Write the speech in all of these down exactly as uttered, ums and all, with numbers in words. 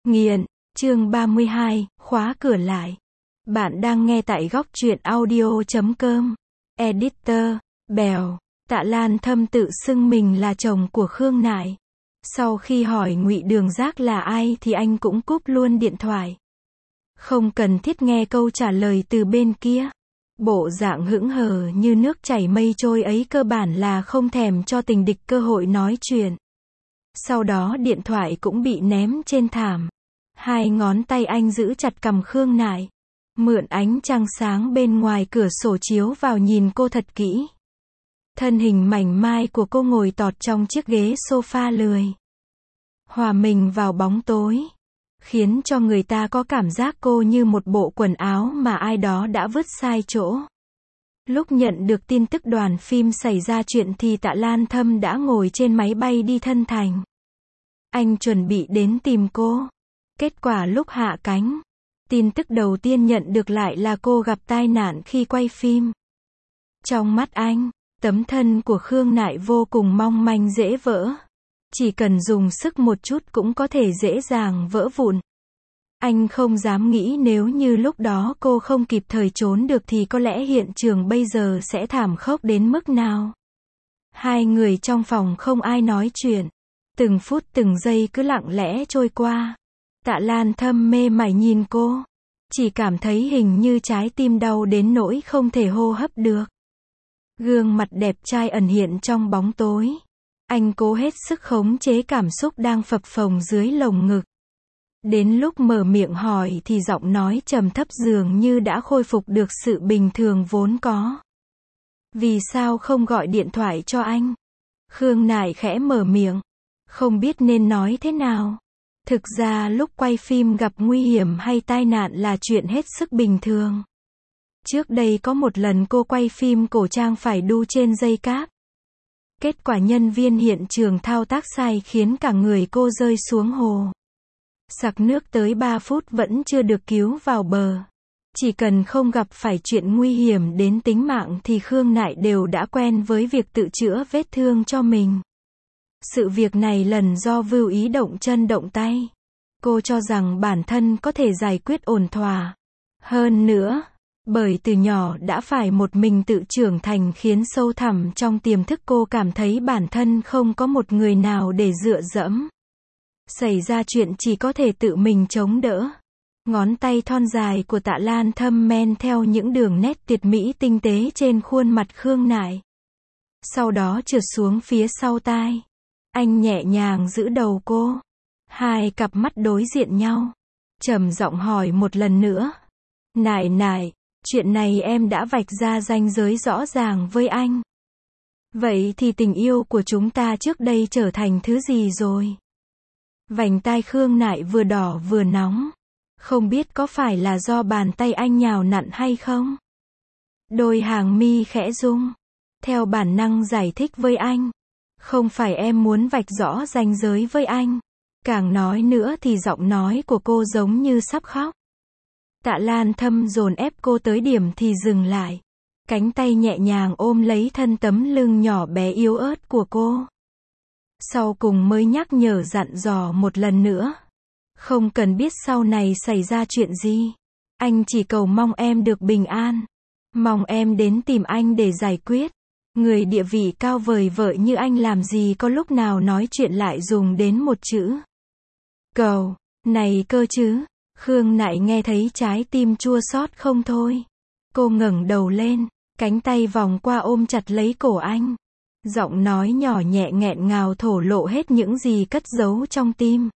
Nghiện, chương ba mươi hai, khóa cửa lại. Bạn đang nghe tại góc truyện audio chấm com. Editor, Bèo. Tạ Lan Thâm tự xưng mình là chồng của Khương Nại. Sau khi hỏi Ngụy Đường Giác là ai thì anh cũng cúp luôn điện thoại. Không cần thiết nghe câu trả lời từ bên kia. Bộ dạng hững hờ như nước chảy mây trôi ấy cơ bản là không thèm cho tình địch cơ hội nói chuyện. Sau đó điện thoại cũng bị ném trên thảm. Hai ngón tay anh giữ chặt cằm Khương Nại. Mượn ánh trăng sáng bên ngoài cửa sổ chiếu vào nhìn cô thật kỹ. Thân hình mảnh mai của cô ngồi tọt trong chiếc ghế sofa lười. Hòa mình vào bóng tối. Khiến cho người ta có cảm giác cô như một bộ quần áo mà ai đó đã vứt sai chỗ. Lúc nhận được tin tức đoàn phim xảy ra chuyện thì Tạ Lan Thâm đã ngồi trên máy bay đi Thân Thành. Anh chuẩn bị đến tìm cô. Kết quả lúc hạ cánh, tin tức đầu tiên nhận được lại là cô gặp tai nạn khi quay phim. Trong mắt anh, tấm thân của Khương Nại vô cùng mong manh dễ vỡ. Chỉ cần dùng sức một chút cũng có thể dễ dàng vỡ vụn. Anh không dám nghĩ nếu như lúc đó cô không kịp thời trốn được thì có lẽ hiện trường bây giờ sẽ thảm khốc đến mức nào. Hai người trong phòng không ai nói chuyện. Từng phút từng giây cứ lặng lẽ trôi qua. Tạ Lan Thâm mê mải nhìn cô. Chỉ cảm thấy hình như trái tim đau đến nỗi không thể hô hấp được. Gương mặt đẹp trai ẩn hiện trong bóng tối. Anh cố hết sức khống chế cảm xúc đang phập phồng dưới lồng ngực. Đến lúc mở miệng hỏi thì giọng nói trầm thấp dường như đã khôi phục được sự bình thường vốn có. Vì sao không gọi điện thoại cho anh? Khương Nại khẽ mở miệng. Không biết nên nói thế nào. Thực ra lúc quay phim gặp nguy hiểm hay tai nạn là chuyện hết sức bình thường. Trước đây có một lần cô quay phim cổ trang phải đu trên dây cáp. Kết quả nhân viên hiện trường thao tác sai khiến cả người cô rơi xuống hồ. Sặc nước tới ba phút vẫn chưa được cứu vào bờ. Chỉ cần không gặp phải chuyện nguy hiểm đến tính mạng thì Khương Nại đều đã quen với việc tự chữa vết thương cho mình. Sự việc này lần do vưu ý động chân động tay. Cô cho rằng bản thân có thể giải quyết ổn thỏa. Hơn nữa, bởi từ nhỏ đã phải một mình tự trưởng thành khiến sâu thẳm trong tiềm thức cô cảm thấy bản thân không có một người nào để dựa dẫm. Xảy ra chuyện chỉ có thể tự mình chống đỡ. Ngón tay thon dài của Tạ Lan Thâm men theo những đường nét tuyệt mỹ tinh tế trên khuôn mặt Khương Nại. Sau đó trượt xuống phía sau tai. Anh nhẹ nhàng giữ đầu cô. Hai cặp mắt đối diện nhau. Trầm giọng hỏi một lần nữa. Nại nại, chuyện này em đã vạch ra ranh giới rõ ràng với anh. Vậy thì tình yêu của chúng ta trước đây trở thành thứ gì rồi? Vành tai Khương Nại vừa đỏ vừa nóng. Không biết có phải là do bàn tay anh nhào nặn hay không? Đôi hàng mi khẽ rung. Theo bản năng giải thích với anh. Không phải em muốn vạch rõ ranh giới với anh. Càng nói nữa thì giọng nói của cô giống như sắp khóc. Tạ Lan Thâm dồn ép cô tới điểm thì dừng lại. Cánh tay nhẹ nhàng ôm lấy thân tấm lưng nhỏ bé yếu ớt của cô. Sau cùng mới nhắc nhở dặn dò một lần nữa. Không cần biết sau này xảy ra chuyện gì. Anh chỉ cầu mong em được bình an. Mong em đến tìm anh để giải quyết. Người địa vị cao vời vợi như anh làm gì có lúc nào nói chuyện lại dùng đến một chữ cầu, này cơ chứ. Khương Nại nghe thấy trái tim chua xót không thôi. Cô ngẩng đầu lên, cánh tay vòng qua ôm chặt lấy cổ anh. Giọng nói nhỏ nhẹ nghẹn ngào thổ lộ hết những gì cất giấu trong tim.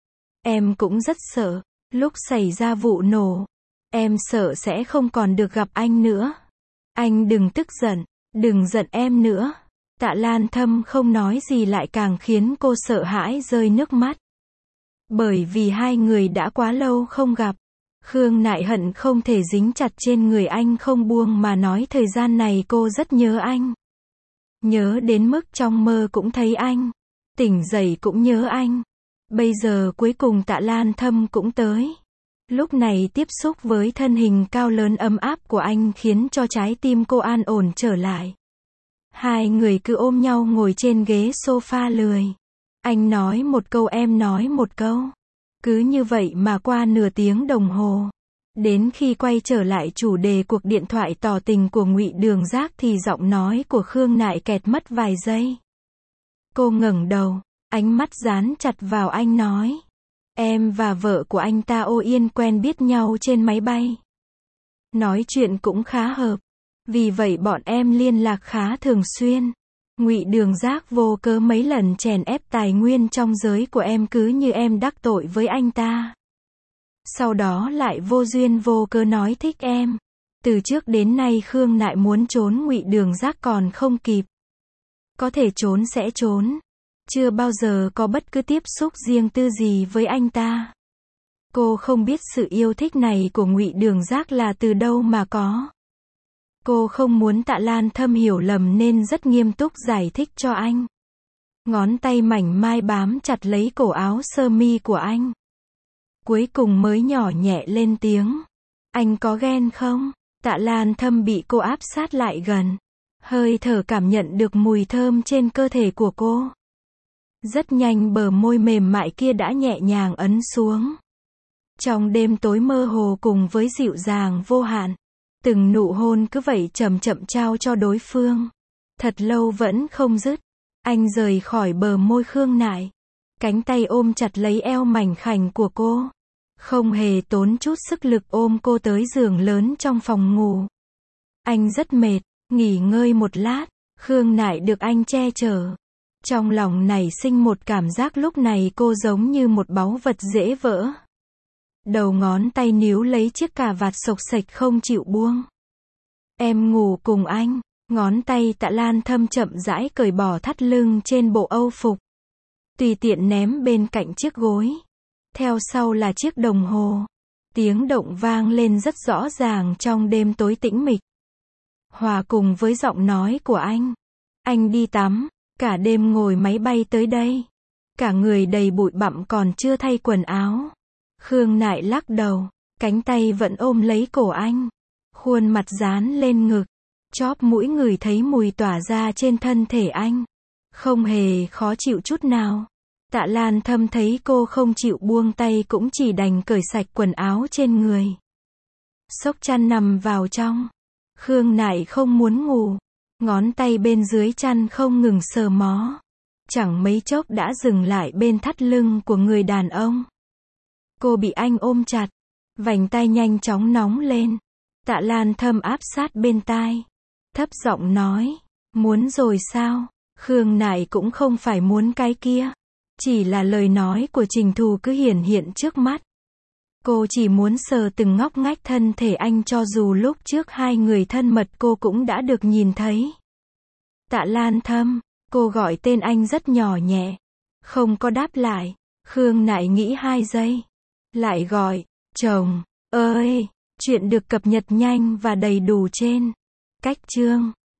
Em cũng rất sợ, lúc xảy ra vụ nổ. Em sợ sẽ không còn được gặp anh nữa. Anh đừng tức giận. Đừng giận em nữa. Tạ Lan Thâm không nói gì lại càng khiến cô sợ hãi rơi nước mắt. Bởi vì hai người đã quá lâu không gặp. Khương Nại hận không thể dính chặt trên người anh không buông mà nói thời gian này cô rất nhớ anh. Nhớ đến mức trong mơ cũng thấy anh. Tỉnh dậy cũng nhớ anh. Bây giờ cuối cùng Tạ Lan Thâm cũng tới. Lúc này tiếp xúc với thân hình cao lớn ấm áp của anh khiến cho trái tim cô an ổn trở lại. Hai người cứ ôm nhau ngồi trên ghế sofa lười. Anh nói một câu em nói một câu. Cứ như vậy mà qua nửa tiếng đồng hồ. Đến khi quay trở lại chủ đề cuộc điện thoại tỏ tình của Ngụy Đường Giác thì giọng nói của Khương Nại kẹt mất vài giây. Cô ngẩng đầu, ánh mắt dán chặt vào anh nói. Em và vợ của anh ta Ô Yên quen biết nhau trên máy bay. Nói chuyện cũng khá hợp. Vì vậy bọn em liên lạc khá thường xuyên. Ngụy Đường Giác vô cớ mấy lần chèn ép tài nguyên trong giới của em cứ như em đắc tội với anh ta. Sau đó lại vô duyên vô cớ nói thích em. Từ trước đến nay Khương Nại muốn trốn Ngụy Đường Giác còn không kịp. Có thể trốn sẽ trốn. Chưa bao giờ có bất cứ tiếp xúc riêng tư gì với anh ta. Cô không biết sự yêu thích này của Ngụy Đường Giác là từ đâu mà có. Cô không muốn Tạ Lan Thâm hiểu lầm nên rất nghiêm túc giải thích cho anh. Ngón tay mảnh mai bám chặt lấy cổ áo sơ mi của anh. Cuối cùng mới nhỏ nhẹ lên tiếng. Anh có ghen không? Tạ Lan Thâm bị cô áp sát lại gần. Hơi thở cảm nhận được mùi thơm trên cơ thể của cô. Rất nhanh bờ môi mềm mại kia đã nhẹ nhàng ấn xuống. Trong đêm tối mơ hồ cùng với dịu dàng vô hạn. Từng nụ hôn cứ vậy chậm chậm trao cho đối phương. Thật lâu vẫn không dứt. Anh rời khỏi bờ môi Khương Nại. Cánh tay ôm chặt lấy eo mảnh khảnh của cô. Không hề tốn chút sức lực ôm cô tới giường lớn trong phòng ngủ. Anh rất mệt, nghỉ ngơi một lát. Khương Nại được anh che chở. Trong lòng nảy sinh một cảm giác lúc này cô giống như một báu vật dễ vỡ. Đầu ngón tay níu lấy chiếc cà vạt xộc xệch không chịu buông. Em ngủ cùng anh. Ngón tay Tạ Lan Thâm chậm rãi cởi bỏ thắt lưng trên bộ âu phục. Tùy tiện ném bên cạnh chiếc gối. Theo sau là chiếc đồng hồ. Tiếng động vang lên rất rõ ràng trong đêm tối tĩnh mịch. Hòa cùng với giọng nói của anh. Anh đi tắm. Cả đêm ngồi máy bay tới đây. Cả người đầy bụi bặm còn chưa thay quần áo. Khương Nại lắc đầu. Cánh tay vẫn ôm lấy cổ anh. Khuôn mặt dán lên ngực. Chóp mũi ngửi thấy mùi tỏa ra trên thân thể anh. Không hề khó chịu chút nào. Tạ Lan Thâm thấy cô không chịu buông tay cũng chỉ đành cởi sạch quần áo trên người. Xốc chăn nằm vào trong. Khương Nại không muốn ngủ. Ngón tay bên dưới chăn không ngừng sờ mó. Chẳng mấy chốc đã dừng lại bên thắt lưng của người đàn ông. Cô bị anh ôm chặt. Vành tai nhanh chóng nóng lên. Tạ Lan Thâm áp sát bên tai. Thấp giọng nói. Muốn rồi sao? Khương Nại cũng không phải muốn cái kia. Chỉ là lời nói của Trình Thù cứ hiển hiện trước mắt. Cô chỉ muốn sờ từng ngóc ngách thân thể anh cho dù lúc trước hai người thân mật cô cũng đã được nhìn thấy. Tạ Lan Thâm, cô gọi tên anh rất nhỏ nhẹ. Không có đáp lại. Khương Nại nghĩ hai giây. Lại gọi, chồng, ơi, chuyện được cập nhật nhanh và đầy đủ trên cách chương.